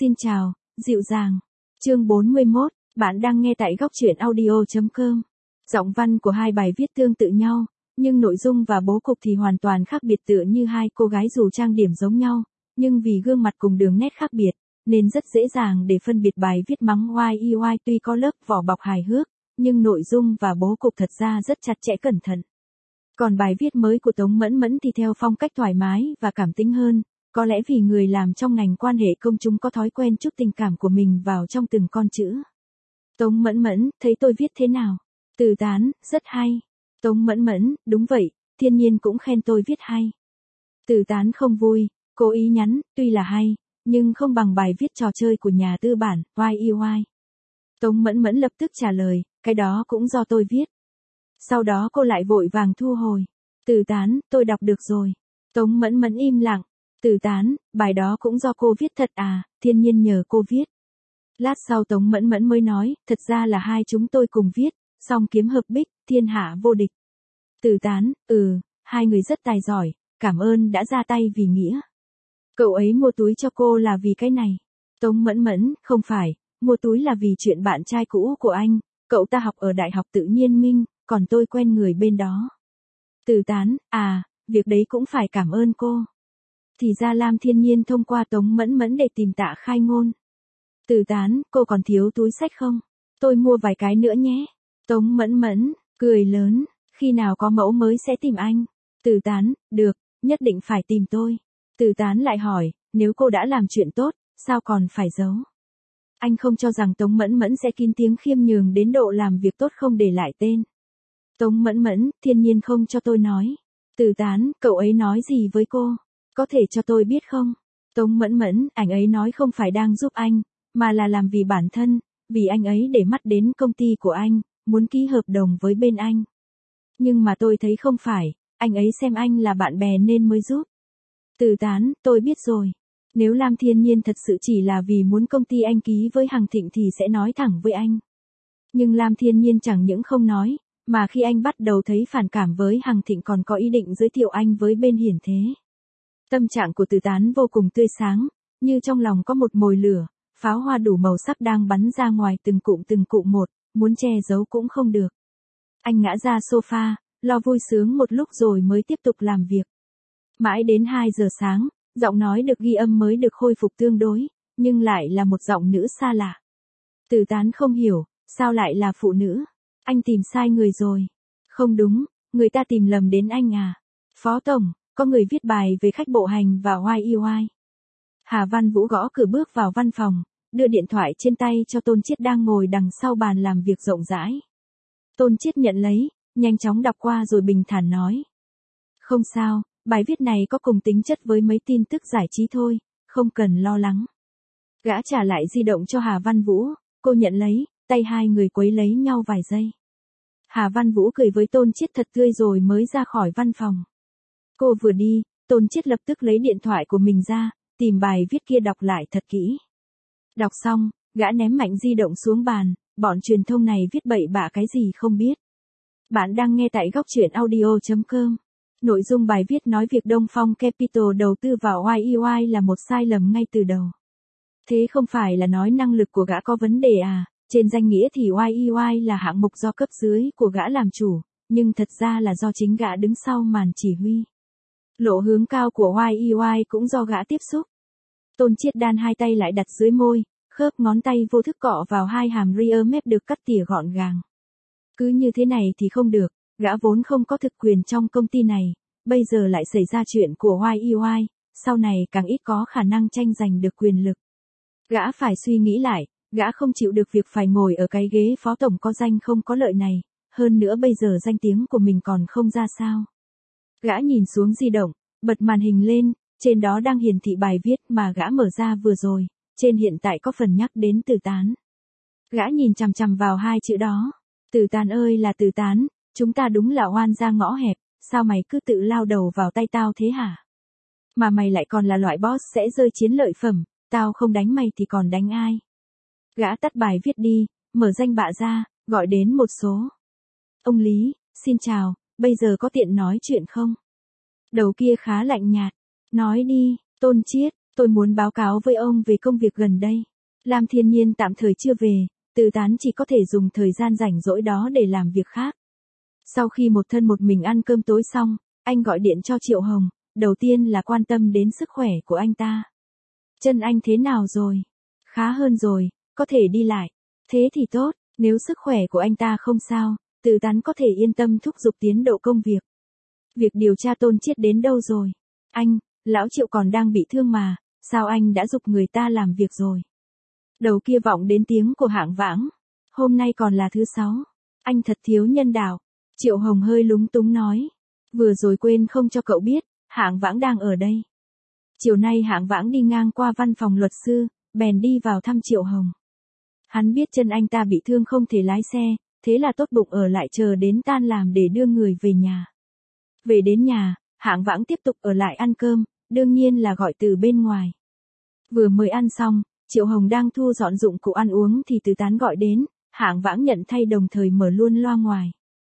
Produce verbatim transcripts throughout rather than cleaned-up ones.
Xin chào, dịu dàng. Chương bốn mươi mốt, bạn đang nghe tại góc truyện audio chấm com. Giọng văn của hai bài viết tương tự nhau, nhưng nội dung và bố cục thì hoàn toàn khác biệt, tựa như hai cô gái dù trang điểm giống nhau, nhưng vì gương mặt cùng đường nét khác biệt, nên rất dễ dàng để phân biệt. Bài viết mắng oai y oai tuy có lớp vỏ bọc hài hước, nhưng nội dung và bố cục thật ra rất chặt chẽ cẩn thận. Còn bài viết mới của Tống Mẫn Mẫn thì theo phong cách thoải mái và cảm tính hơn, có lẽ vì người làm trong ngành quan hệ công chúng có thói quen chút tình cảm của mình vào trong từng con chữ. Tống Mẫn Mẫn, thấy tôi viết thế nào? Từ tán, rất hay. Tống Mẫn Mẫn, đúng vậy, thiên nhiên cũng khen tôi viết hay. Từ tán không vui, cố ý nhắn, tuy là hay, nhưng không bằng bài viết trò chơi của nhà tư bản, oai y oai. Tống Mẫn Mẫn lập tức trả lời, cái đó cũng do tôi viết. Sau đó cô lại vội vàng thu hồi. Từ tán, tôi đọc được rồi. Tống Mẫn Mẫn im lặng. Từ tán, bài đó cũng do cô viết thật à, thiên nhiên nhờ cô viết. Lát sau Tống Mẫn Mẫn mới nói, thật ra là hai chúng tôi cùng viết, song kiếm hợp bích, thiên hạ vô địch. Từ tán, ừ, hai người rất tài giỏi, cảm ơn đã ra tay vì nghĩa. Cậu ấy mua túi cho cô là vì cái này. Tống Mẫn Mẫn, không phải, mua túi là vì chuyện bạn trai cũ của anh, cậu ta học ở Đại học Tự nhiên Minh, còn tôi quen người bên đó. Từ tán, à, việc đấy cũng phải cảm ơn cô. Thì ra Lam Thiên Nhiên thông qua Tống Mẫn Mẫn để tìm Tạ Khai Ngôn. Từ tán, cô còn thiếu túi xách không? Tôi mua vài cái nữa nhé. Tống Mẫn Mẫn, cười lớn, khi nào có mẫu mới sẽ tìm anh. Từ tán, được, nhất định phải tìm tôi. Từ tán lại hỏi, nếu cô đã làm chuyện tốt, sao còn phải giấu? Anh không cho rằng Tống Mẫn Mẫn sẽ kín tiếng khiêm nhường đến độ làm việc tốt không để lại tên. Tống Mẫn Mẫn, thiên nhiên không cho tôi nói. Từ tán, cậu ấy nói gì với cô? Có thể cho tôi biết không? Tống Mẫn Mẫn, anh ấy nói không phải đang giúp anh, mà là làm vì bản thân, vì anh ấy để mắt đến công ty của anh, muốn ký hợp đồng với bên anh. Nhưng mà tôi thấy không phải, anh ấy xem anh là bạn bè nên mới giúp. Từ tán, tôi biết rồi. Nếu Lam Thiên Nhiên thật sự chỉ là vì muốn công ty anh ký với Hằng Thịnh thì sẽ nói thẳng với anh. Nhưng Lam Thiên Nhiên chẳng những không nói, mà khi anh bắt đầu thấy phản cảm với Hằng Thịnh còn có ý định giới thiệu anh với bên hiển thế. Tâm trạng của Từ tán vô cùng tươi sáng, như trong lòng có một mồi lửa, pháo hoa đủ màu sắc đang bắn ra ngoài từng cụm từng cụm một, muốn che giấu cũng không được. Anh ngã ra sofa, lo vui sướng một lúc rồi mới tiếp tục làm việc. Mãi đến hai giờ sáng, giọng nói được ghi âm mới được khôi phục tương đối, nhưng lại là một giọng nữ xa lạ. Từ tán không hiểu, sao lại là phụ nữ? Anh tìm sai người rồi. Không đúng, người ta tìm lầm đến anh à. Phó Tổng, có người viết bài về khách bộ hành và oai y oai. Hà Văn Vũ gõ cửa bước vào văn phòng, đưa điện thoại trên tay cho Tôn Chiết đang ngồi đằng sau bàn làm việc rộng rãi. Tôn Chiết nhận lấy, nhanh chóng đọc qua rồi bình thản nói. Không sao, bài viết này có cùng tính chất với mấy tin tức giải trí thôi, không cần lo lắng. Gã trả lại di động cho Hà Văn Vũ, cô nhận lấy, tay hai người quấy lấy nhau vài giây. Hà Văn Vũ cười với Tôn Chiết thật tươi rồi mới ra khỏi văn phòng. Cô vừa đi, Tôn Chiết lập tức lấy điện thoại của mình ra, tìm bài viết kia đọc lại thật kỹ. Đọc xong, gã ném mạnh di động xuống bàn, bọn truyền thông này viết bậy bạ cái gì không biết. Bạn đang nghe tại góc truyện audio chấm com. Nội dung bài viết nói việc Đông Phong Capital đầu tư vào oai y oai là một sai lầm ngay từ đầu. Thế không phải là nói năng lực của gã có vấn đề à, trên danh nghĩa thì oai y oai là hạng mục do cấp dưới của gã làm chủ, nhưng thật ra là do chính gã đứng sau màn chỉ huy. Lộ hướng cao của oai y oai cũng do gã tiếp xúc. Tôn Chiết đan hai tay lại đặt dưới môi, khớp ngón tay vô thức cọ vào hai hàm rear mép được cắt tỉa gọn gàng. Cứ như thế này thì không được, gã vốn không có thực quyền trong công ty này, bây giờ lại xảy ra chuyện của oai y oai, sau này càng ít có khả năng tranh giành được quyền lực. Gã phải suy nghĩ lại, gã không chịu được việc phải ngồi ở cái ghế phó tổng có danh không có lợi này, hơn nữa bây giờ danh tiếng của mình còn không ra sao. Gã nhìn xuống di động, bật màn hình lên, trên đó đang hiển thị bài viết mà gã mở ra vừa rồi, trên hiện tại có phần nhắc đến Từ tán. Gã nhìn chằm chằm vào hai chữ đó. Từ tán ơi là Từ tán, chúng ta đúng là oan ra ngõ hẹp, sao mày cứ tự lao đầu vào tay tao thế hả? Mà mày lại còn là loại boss sẽ rơi chiến lợi phẩm, tao không đánh mày thì còn đánh ai? Gã tắt bài viết đi, mở danh bạ ra, gọi đến một số. Ông Lý, xin chào, bây giờ có tiện nói chuyện không? Đầu kia khá lạnh nhạt. Nói đi, Tôn Chiết, Tôi muốn báo cáo với ông về công việc gần đây. Lam Thiên Nhiên tạm thời chưa về, Từ Tán chỉ có thể dùng thời gian rảnh rỗi đó để làm việc khác. Sau khi một thân một mình ăn cơm tối xong, anh gọi điện cho Triệu Hồng, đầu tiên là quan tâm đến sức khỏe của anh ta. Chân anh thế nào rồi? Khá hơn rồi, có thể đi lại. Thế thì tốt, nếu sức khỏe của anh ta không sao, Từ Tán có thể yên tâm thúc giục tiến độ công việc. Việc điều tra Tôn Chiết đến đâu rồi? Anh, lão Triệu còn đang bị thương mà, sao anh đã giục người ta làm việc rồi? Đầu kia vọng đến tiếng của Hạng Vãng. Hôm nay còn là thứ sáu. Anh thật thiếu nhân đạo. Triệu Hồng hơi lúng túng nói. Vừa rồi quên không cho cậu biết, Hạng Vãng đang ở đây. Chiều nay Hạng Vãng đi ngang qua văn phòng luật sư, bèn đi vào thăm Triệu Hồng. Hắn biết chân anh ta bị thương không thể lái xe, thế là tốt bụng ở lại chờ đến tan làm để đưa người về nhà. Về đến nhà, Hạng Vãng tiếp tục ở lại ăn cơm, đương nhiên là gọi từ bên ngoài. Vừa mới ăn xong, Triệu Hồng đang thu dọn dụng cụ ăn uống thì Từ Tán gọi đến, Hạng Vãng nhận thay đồng thời mở luôn loa ngoài.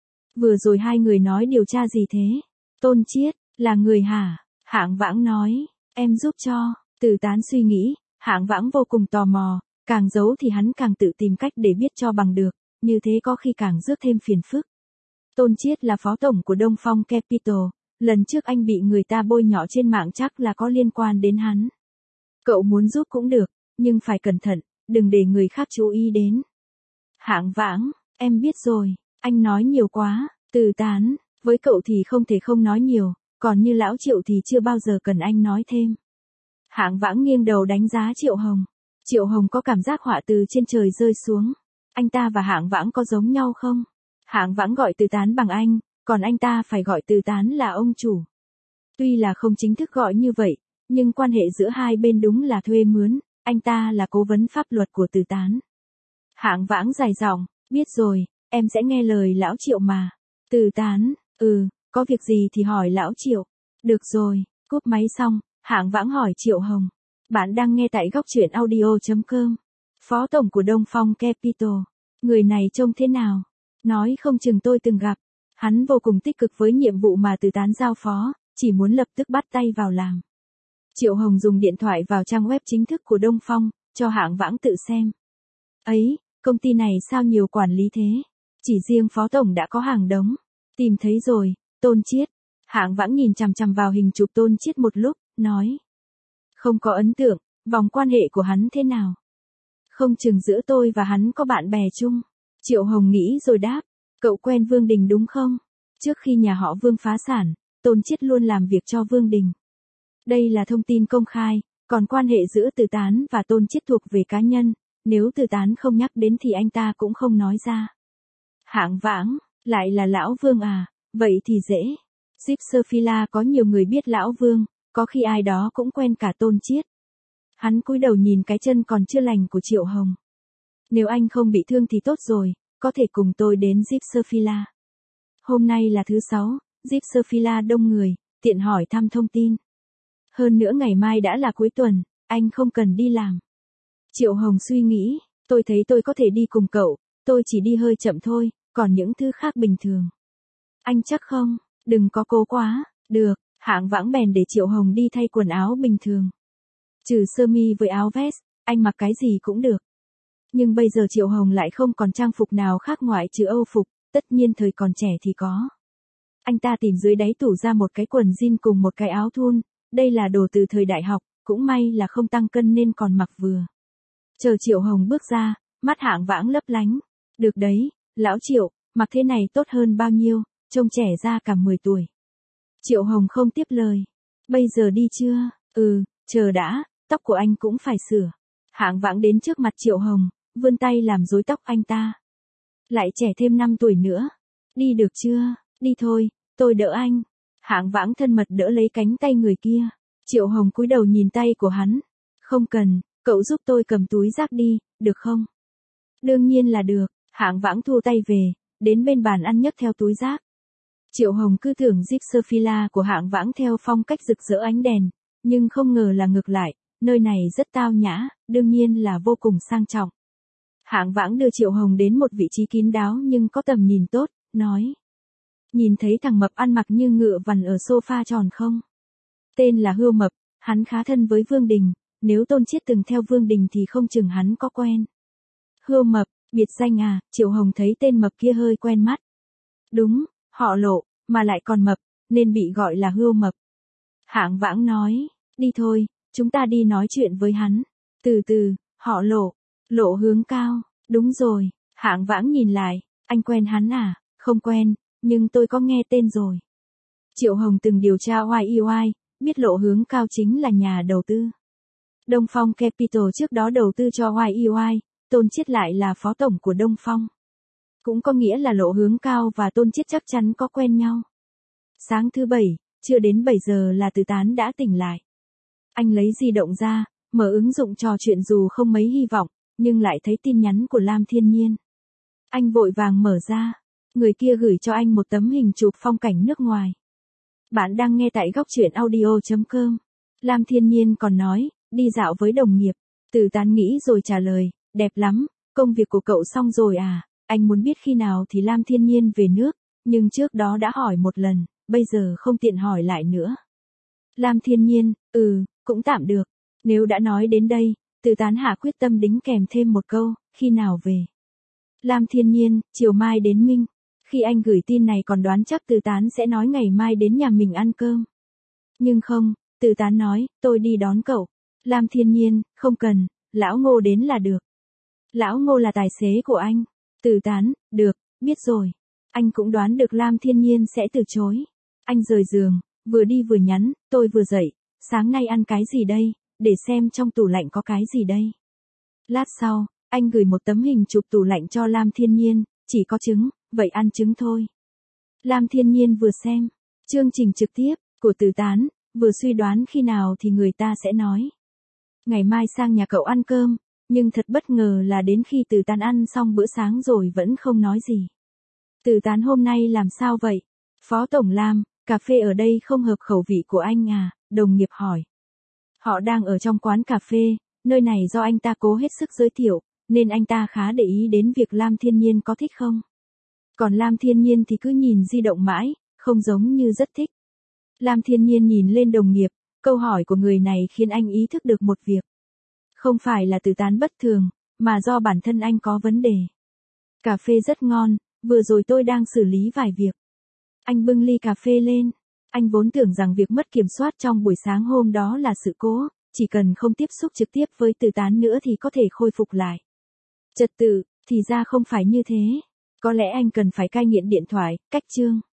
Vừa rồi hai người nói điều tra gì thế? Tôn Chiết, là người hả? Hạng Vãng nói, em giúp cho. Từ Tán suy nghĩ, Hạng Vãng vô cùng tò mò, càng giấu thì hắn càng tự tìm cách để biết cho bằng được, như thế có khi càng rước thêm phiền phức. Tôn Chiết là phó tổng của Đông Phong Capital, lần trước anh bị người ta bôi nhọ trên mạng chắc là có liên quan đến hắn. Cậu muốn giúp cũng được, nhưng phải cẩn thận, đừng để người khác chú ý đến. Hạng Vãng, em biết rồi, anh nói nhiều quá. Từ Tán, với cậu thì không thể không nói nhiều, còn như lão Triệu thì chưa bao giờ cần anh nói thêm. Hạng Vãng nghiêng đầu đánh giá Triệu Hồng. Triệu Hồng có cảm giác họa từ trên trời rơi xuống. Anh ta và Hạng Vãng có giống nhau không? Hạng Vãng gọi Từ Tán bằng anh, còn anh ta phải gọi Từ Tán là ông chủ. Tuy là không chính thức gọi như vậy, nhưng quan hệ giữa hai bên đúng là thuê mướn, anh ta là cố vấn pháp luật của Từ Tán. Hạng Vãng dài giọng, biết rồi, em sẽ nghe lời lão Triệu mà. Từ Tán, ừ, có việc gì thì hỏi lão Triệu. Được rồi, cúp máy xong, Hạng Vãng hỏi Triệu Hồng. Bạn đang nghe tại góc truyện audio chấm com. Phó tổng của Đông Phong Capital. Người này trông thế nào? Nói không chừng tôi từng gặp. Hắn vô cùng tích cực với nhiệm vụ mà Từ Tán giao phó, chỉ muốn lập tức bắt tay vào làm. Triệu Hồng dùng điện thoại vào trang web chính thức của Đông Phong, cho Hạng Vãng tự xem. Ấy, công ty này sao nhiều quản lý thế? Chỉ riêng phó tổng đã có hàng đống. Tìm thấy rồi, Tôn Chiết. Hạng Vãng nhìn chằm chằm vào hình chụp Tôn Chiết một lúc, nói. Không có ấn tượng, vòng quan hệ của hắn thế nào? Không chừng giữa tôi và hắn có bạn bè chung. Triệu Hồng nghĩ rồi đáp. Cậu quen Vương Đình đúng không? Trước khi nhà họ Vương phá sản, Tôn Chiết luôn làm việc cho Vương Đình. Đây là thông tin công khai, còn quan hệ giữa Từ Tán và Tôn Chiết thuộc về cá nhân, nếu Từ Tán không nhắc đến thì anh ta cũng không nói ra. Hạng Vãng, lại là lão Vương à, vậy thì dễ. Gypsophylla có nhiều người biết lão Vương, có khi ai đó cũng quen cả Tôn Chiết. Hắn cúi đầu nhìn cái chân còn chưa lành của Triệu Hồng. Nếu anh không bị thương thì tốt rồi, có thể cùng tôi đến Gypsophylla. Hôm nay là thứ sáu, Gypsophylla đông người, tiện hỏi thăm thông tin. Hơn nữa ngày mai đã là cuối tuần, anh không cần đi làm. Triệu Hồng suy nghĩ, tôi thấy tôi có thể đi cùng cậu, tôi chỉ đi hơi chậm thôi, còn những thứ khác bình thường. Anh chắc không? Đừng có cố quá. Được, Hạng Vãng bèn để Triệu Hồng đi thay quần áo bình thường. Trừ sơ mi với áo vest, anh mặc cái gì cũng được. Nhưng bây giờ Triệu Hồng lại không còn trang phục nào khác ngoại trừ Âu phục, tất nhiên thời còn trẻ thì có. Anh ta tìm dưới đáy tủ ra một cái quần jean cùng một cái áo thun, đây là đồ từ thời đại học, cũng may là không tăng cân nên còn mặc vừa. Chờ Triệu Hồng bước ra, mắt Hạng Vãng lấp lánh. Được đấy, lão Triệu, mặc thế này tốt hơn bao nhiêu, trông trẻ ra cả mười tuổi. Triệu Hồng không tiếp lời. Bây giờ đi chưa? Ừ, chờ đã, tóc của anh cũng phải sửa. Hạng Vãng đến trước mặt Triệu Hồng, vươn tay làm rối tóc anh ta. Lại trẻ thêm năm tuổi nữa. Đi được chưa? Đi thôi, tôi đỡ anh. Hạng Vãng thân mật đỡ lấy cánh tay người kia. Triệu Hồng cúi đầu nhìn tay của hắn. Không cần, cậu giúp tôi cầm túi rác đi, được không? Đương nhiên là được. Hạng Vãng thu tay về, đến bên bàn ăn nhấc theo túi rác. Triệu Hồng cứ tưởng Gypsophylla của Hạng Vãng theo phong cách rực rỡ ánh đèn, nhưng không ngờ là ngược lại, nơi này rất tao nhã, đương nhiên là vô cùng sang trọng. Hạng Vãng đưa Triệu Hồng đến một vị trí kín đáo nhưng có tầm nhìn tốt, nói. Nhìn thấy thằng mập ăn mặc như ngựa vằn ở sofa tròn không? Tên là Hươu Mập, Hắn khá thân với Vương Đình, nếu Tôn Chiết từng theo Vương Đình thì không chừng hắn có quen. Hươu Mập, biệt danh à, Triệu Hồng thấy tên Mập kia hơi quen mắt. Đúng, họ Lộ, mà lại còn mập, nên bị gọi là Hươu Mập. Hạng Vãng nói, đi thôi, chúng ta đi nói chuyện với hắn. Từ từ, họ Lộ, Lộ Hướng Cao, đúng rồi, Hạng Vãng nhìn lại, anh quen hắn à, không quen, nhưng tôi có nghe tên rồi. Triệu Hồng từng điều tra oai y oai, biết Lộ Hướng Cao chính là nhà đầu tư. Đông Phong Capital trước đó đầu tư cho oai y oai, Tôn Chiết lại là phó tổng của Đông Phong. Cũng có nghĩa là Lộ Hướng Cao và Tôn Chiết chắc chắn có quen nhau. Sáng thứ bảy, chưa đến bảy giờ là Từ Tán đã tỉnh lại. Anh lấy di động ra, mở ứng dụng trò chuyện dù không mấy hy vọng, nhưng lại thấy tin nhắn của Lam Thiên Nhiên. Anh vội vàng mở ra, người kia gửi cho anh một tấm hình chụp phong cảnh nước ngoài. Bạn đang nghe tại góc truyện audio chấm com. Lam Thiên Nhiên còn nói, đi dạo với đồng nghiệp. Từ Tán nghĩ rồi trả lời, đẹp lắm, công việc của cậu xong rồi à, anh muốn biết khi nào thì Lam Thiên Nhiên về nước, nhưng trước đó đã hỏi một lần, bây giờ không tiện hỏi lại nữa. Lam Thiên Nhiên, ừ, cũng tạm được. Nếu đã nói đến đây, Từ Tán hạ quyết tâm đính kèm thêm một câu, khi nào về. Lam Thiên Nhiên, chiều mai đến Minh. Khi anh gửi tin này còn đoán chắc Từ Tán sẽ nói ngày mai đến nhà mình ăn cơm. Nhưng không, Từ Tán nói, tôi đi đón cậu. Lam Thiên Nhiên, không cần, Lão Ngô đến là được. Lão Ngô là tài xế của anh. Từ Tán, được, biết rồi. Anh cũng đoán được Lam Thiên Nhiên sẽ từ chối. Anh rời giường, vừa đi vừa nhắn, tôi vừa dậy, sáng nay ăn cái gì đây, để xem trong tủ lạnh có cái gì đây. Lát sau, anh gửi một tấm hình chụp tủ lạnh cho Lam Thiên Nhiên, chỉ có trứng, vậy ăn trứng thôi. Lam Thiên Nhiên vừa xem, chương trình trực tiếp, của Từ Tán, vừa suy đoán khi nào thì người ta sẽ nói. Ngày mai sang nhà cậu ăn cơm, nhưng thật bất ngờ là đến khi Từ Tán ăn xong bữa sáng rồi vẫn không nói gì. Từ Tán hôm nay làm sao vậy? Phó Tổng Lam, cà phê ở đây không hợp khẩu vị của anh à, đồng nghiệp hỏi. Họ đang ở trong quán cà phê, nơi này do anh ta cố hết sức giới thiệu, nên anh ta khá để ý đến việc Lam Thiên Nhiên có thích không. Còn Lam Thiên Nhiên thì cứ nhìn di động mãi, không giống như rất thích. Lam Thiên Nhiên nhìn lên đồng nghiệp, câu hỏi của người này khiến anh ý thức được một việc. Không phải là Từ Tán bất thường, mà do bản thân anh có vấn đề. Cà phê rất ngon, vừa rồi tôi đang xử lý vài việc. Anh bưng ly cà phê lên. Anh vốn tưởng rằng việc mất kiểm soát trong buổi sáng hôm đó là sự cố, chỉ cần không tiếp xúc trực tiếp với Từ Tán nữa thì có thể khôi phục lại trật tự, thì ra không phải như thế. Có lẽ anh cần phải cai nghiện điện thoại, cách chương.